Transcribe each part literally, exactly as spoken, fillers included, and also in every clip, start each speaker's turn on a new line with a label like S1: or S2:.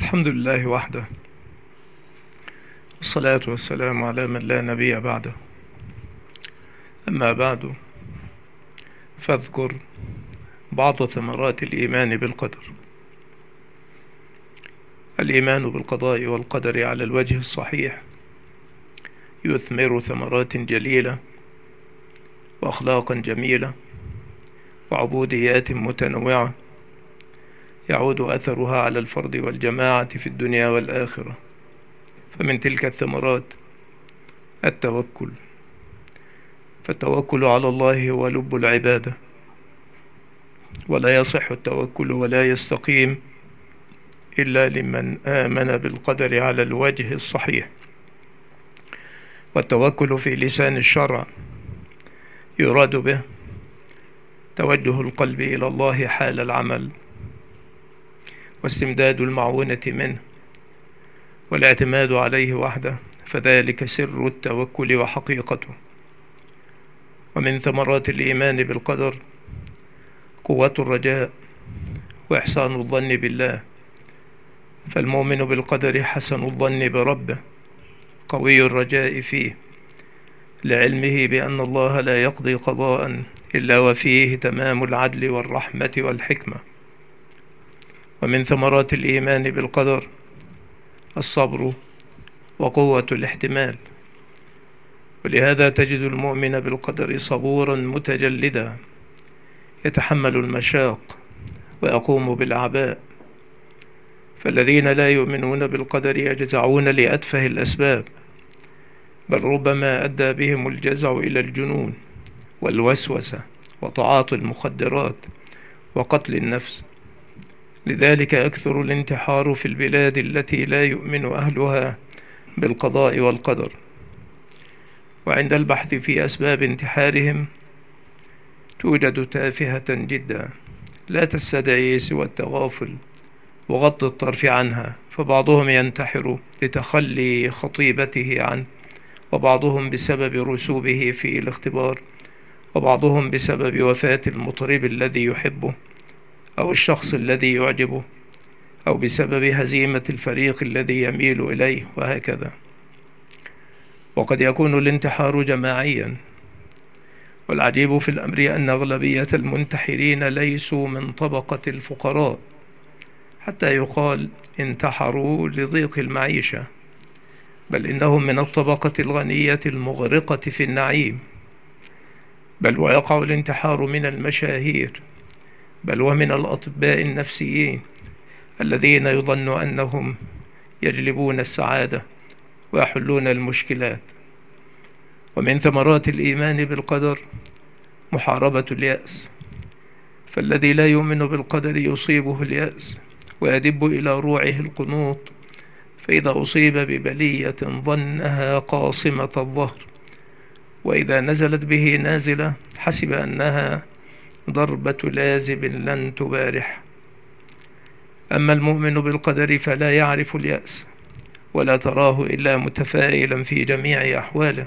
S1: الحمد لله وحده، والصلاة والسلام على من لا نبي بعده. أما بعد، فاذكر بعض ثمرات الإيمان بالقدر. الإيمان بالقضاء والقدر على الوجه الصحيح يثمر ثمرات جليلة وأخلاقا جميلة وعبوديات متنوعة يعود أثرها على الفرد والجماعة في الدنيا والآخرة. فمن تلك الثمرات التوكل، فالتوكل على الله هو لب العبادة، ولا يصح التوكل ولا يستقيم إلا لمن آمن بالقدر على الوجه الصحيح. والتوكل في لسان الشرع يراد به توجه القلب إلى الله حال العمل، واستمداد المعونة منه، والاعتماد عليه وحده، فذلك سر التوكل وحقيقته. ومن ثمرات الإيمان بالقدر قوة الرجاء وإحسان الظن بالله، فالمؤمن بالقدر حسن الظن بربه قوي الرجاء فيه، لعلمه بأن الله لا يقضي قضاء إلا وفيه تمام العدل والرحمة والحكمة. ومن ثمرات الإيمان بالقدر الصبر وقوة الاحتمال، ولهذا تجد المؤمن بالقدر صبورا متجلدا يتحمل المشاق ويقوم بالأعباء. فالذين لا يؤمنون بالقدر يجزعون لأتفه الأسباب، بل ربما أدى بهم الجزع إلى الجنون والوسوسة وتعاطي المخدرات وقتل النفس. لذلك أكثر الانتحار في البلاد التي لا يؤمن أهلها بالقضاء والقدر. وعند البحث في أسباب انتحارهم توجد تافهة جدا لا تستدعي سوى التغافل وغض الطرف عنها، فبعضهم ينتحر لتخلي خطيبته عنه، وبعضهم بسبب رسوبه في الاختبار، وبعضهم بسبب وفاة المطرب الذي يحبه أو الشخص الذي يعجبه، أو بسبب هزيمة الفريق الذي يميل إليه، وهكذا. وقد يكون الانتحار جماعيا، والعجيب في الأمر أن أغلبية المنتحرين ليسوا من طبقة الفقراء حتى يقال انتحروا لضيق المعيشة، بل إنهم من الطبقة الغنية المغرقة في النعيم. بل ويقع الانتحار من المشاهير، بل ومن الأطباء النفسيين الذين يظن أنهم يجلبون السعادة ويحلون المشكلات. ومن ثمرات الإيمان بالقدر محاربة اليأس، فالذي لا يؤمن بالقدر يصيبه اليأس ويدب إلى روعه القنوط، فإذا أصيب ببلية ظنها قاصمة الظهر، وإذا نزلت به نازلة حسب أنها ضربة لازب لن تبارح. أما المؤمن بالقدر فلا يعرف اليأس، ولا تراه إلا متفائلا في جميع أحواله،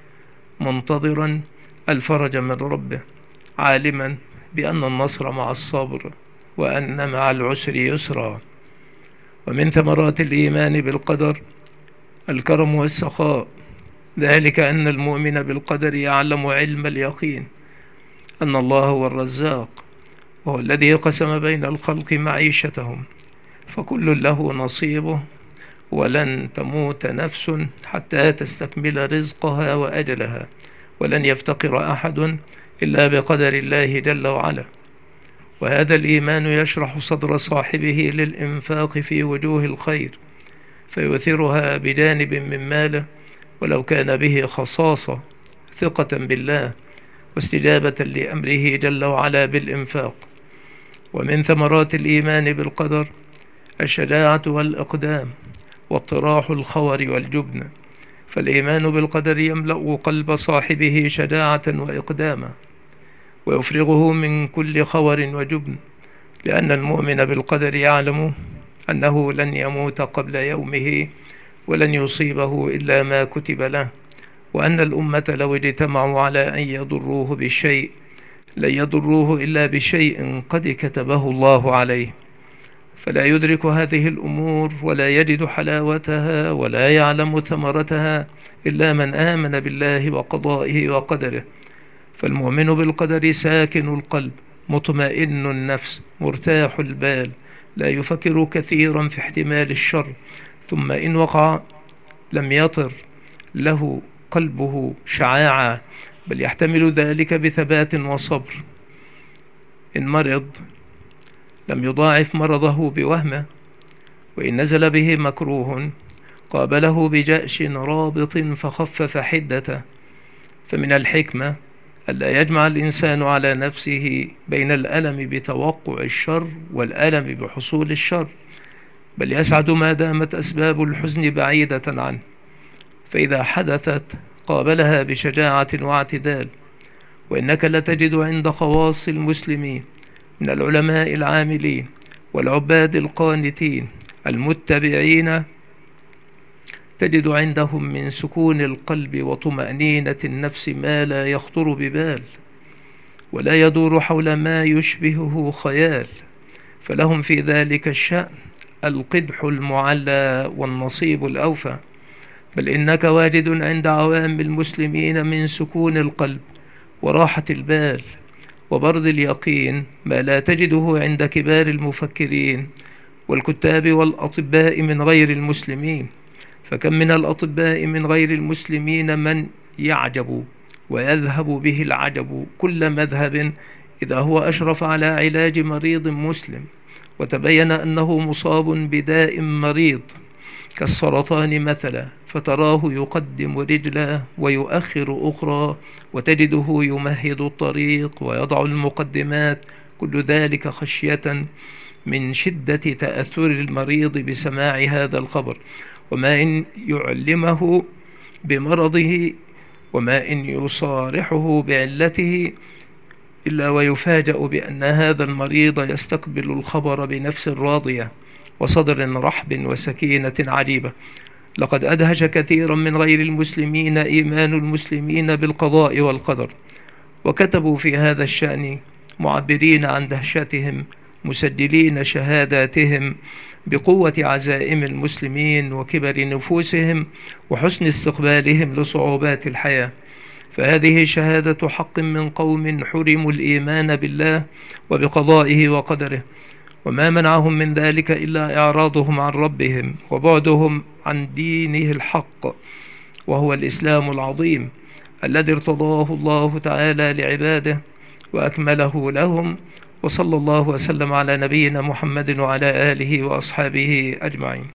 S1: منتظرا الفرج من ربه، عالما بأن النصر مع الصبر وأن مع العسر يسرا. ومن ثمرات الإيمان بالقدر الكرم والسخاء، ذلك أن المؤمن بالقدر يعلم علم اليقين أن الله هو الرزاق، وهو الذي قسم بين الخلق معيشتهم، فكل له نصيبه، ولن تموت نفس حتى تستكمل رزقها وأجلها، ولن يفتقر أحد إلا بقدر الله جل وعلا. وهذا الإيمان يشرح صدر صاحبه للإنفاق في وجوه الخير، فيؤثرها بجانب من ماله ولو كان به خصاصة، ثقة بالله واستجابة لأمره جل وعلا بالإنفاق. ومن ثمرات الإيمان بالقدر الشجاعة والإقدام واطراح الخور والجبن، فالإيمان بالقدر يملأ قلب صاحبه شجاعة وإقداما ويفرغه من كل خور وجبن، لأن المؤمن بالقدر يعلم أنه لن يموت قبل يومه ولن يصيبه إلا ما كتب له، وأن الأمة لو اجتمعوا على أن يضروه بالشيء لن يضروه إلا بشيء قد كتبه الله عليه. فلا يدرك هذه الأمور ولا يجد حلاوتها ولا يعلم ثمرتها إلا من آمن بالله وقضائه وقدره. فالمؤمن بالقدر ساكن القلب، مطمئن النفس، مرتاح البال، لا يفكر كثيرا في احتمال الشر، ثم إن وقع لم يطر له قلبه شعاعة، بل يحتمل ذلك بثبات وصبر. إن مرض لم يضاعف مرضه بوهمه، وإن نزل به مكروه قابله بجأش رابط فخفف حدته. فمن الحكمة ألا يجمع الإنسان على نفسه بين الألم بتوقع الشر والألم بحصول الشر، بل يسعد ما دامت أسباب الحزن بعيدة عنه، فإذا حدثت قابلها بشجاعة واعتدال. وإنك لتجد عند خواص المسلمين من العلماء العاملين والعباد القانتين المتبعين، تجد عندهم من سكون القلب وطمأنينة النفس ما لا يخطر ببال، ولا يدور حول ما يشبهه خيال، فلهم في ذلك الشأن القدح المعلى والنصيب الأوفى. بل إنك واجد عند عوام المسلمين من سكون القلب وراحة البال وبرد اليقين ما لا تجده عند كبار المفكرين والكتاب والأطباء من غير المسلمين. فكم من الأطباء من غير المسلمين من يعجب ويذهب به العجب كل مذهب إذا هو أشرف على علاج مريض مسلم وتبين أنه مصاب بداء مريض كالسرطان مثلا، فتراه يقدم رجلا ويؤخر أخرى، وتجده يمهد الطريق ويضع المقدمات، كل ذلك خشية من شدة تأثر المريض بسماع هذا الخبر، وما إن يعلمه بمرضه وما إن يصارحه بعلته إلا ويفاجأ بأن هذا المريض يستقبل الخبر بنفس راضية وصدر رحب وسكينة عجيبة. لقد أدهش كثيرا من غير المسلمين إيمان المسلمين بالقضاء والقدر، وكتبوا في هذا الشأن معبرين عن دهشتهم، مسجلين شهاداتهم بقوة عزائم المسلمين وكبر نفوسهم وحسن استقبالهم لصعوبات الحياة. فهذه شهادة حق من قوم حرموا الإيمان بالله وبقضائه وقدره، وما منعهم من ذلك إلا إعراضهم عن ربهم وبعدهم عن دينه الحق، وهو الإسلام العظيم الذي ارتضاه الله تعالى لعباده وأكمله لهم. وصلى الله وسلم على نبينا محمد وعلى آله وأصحابه أجمعين.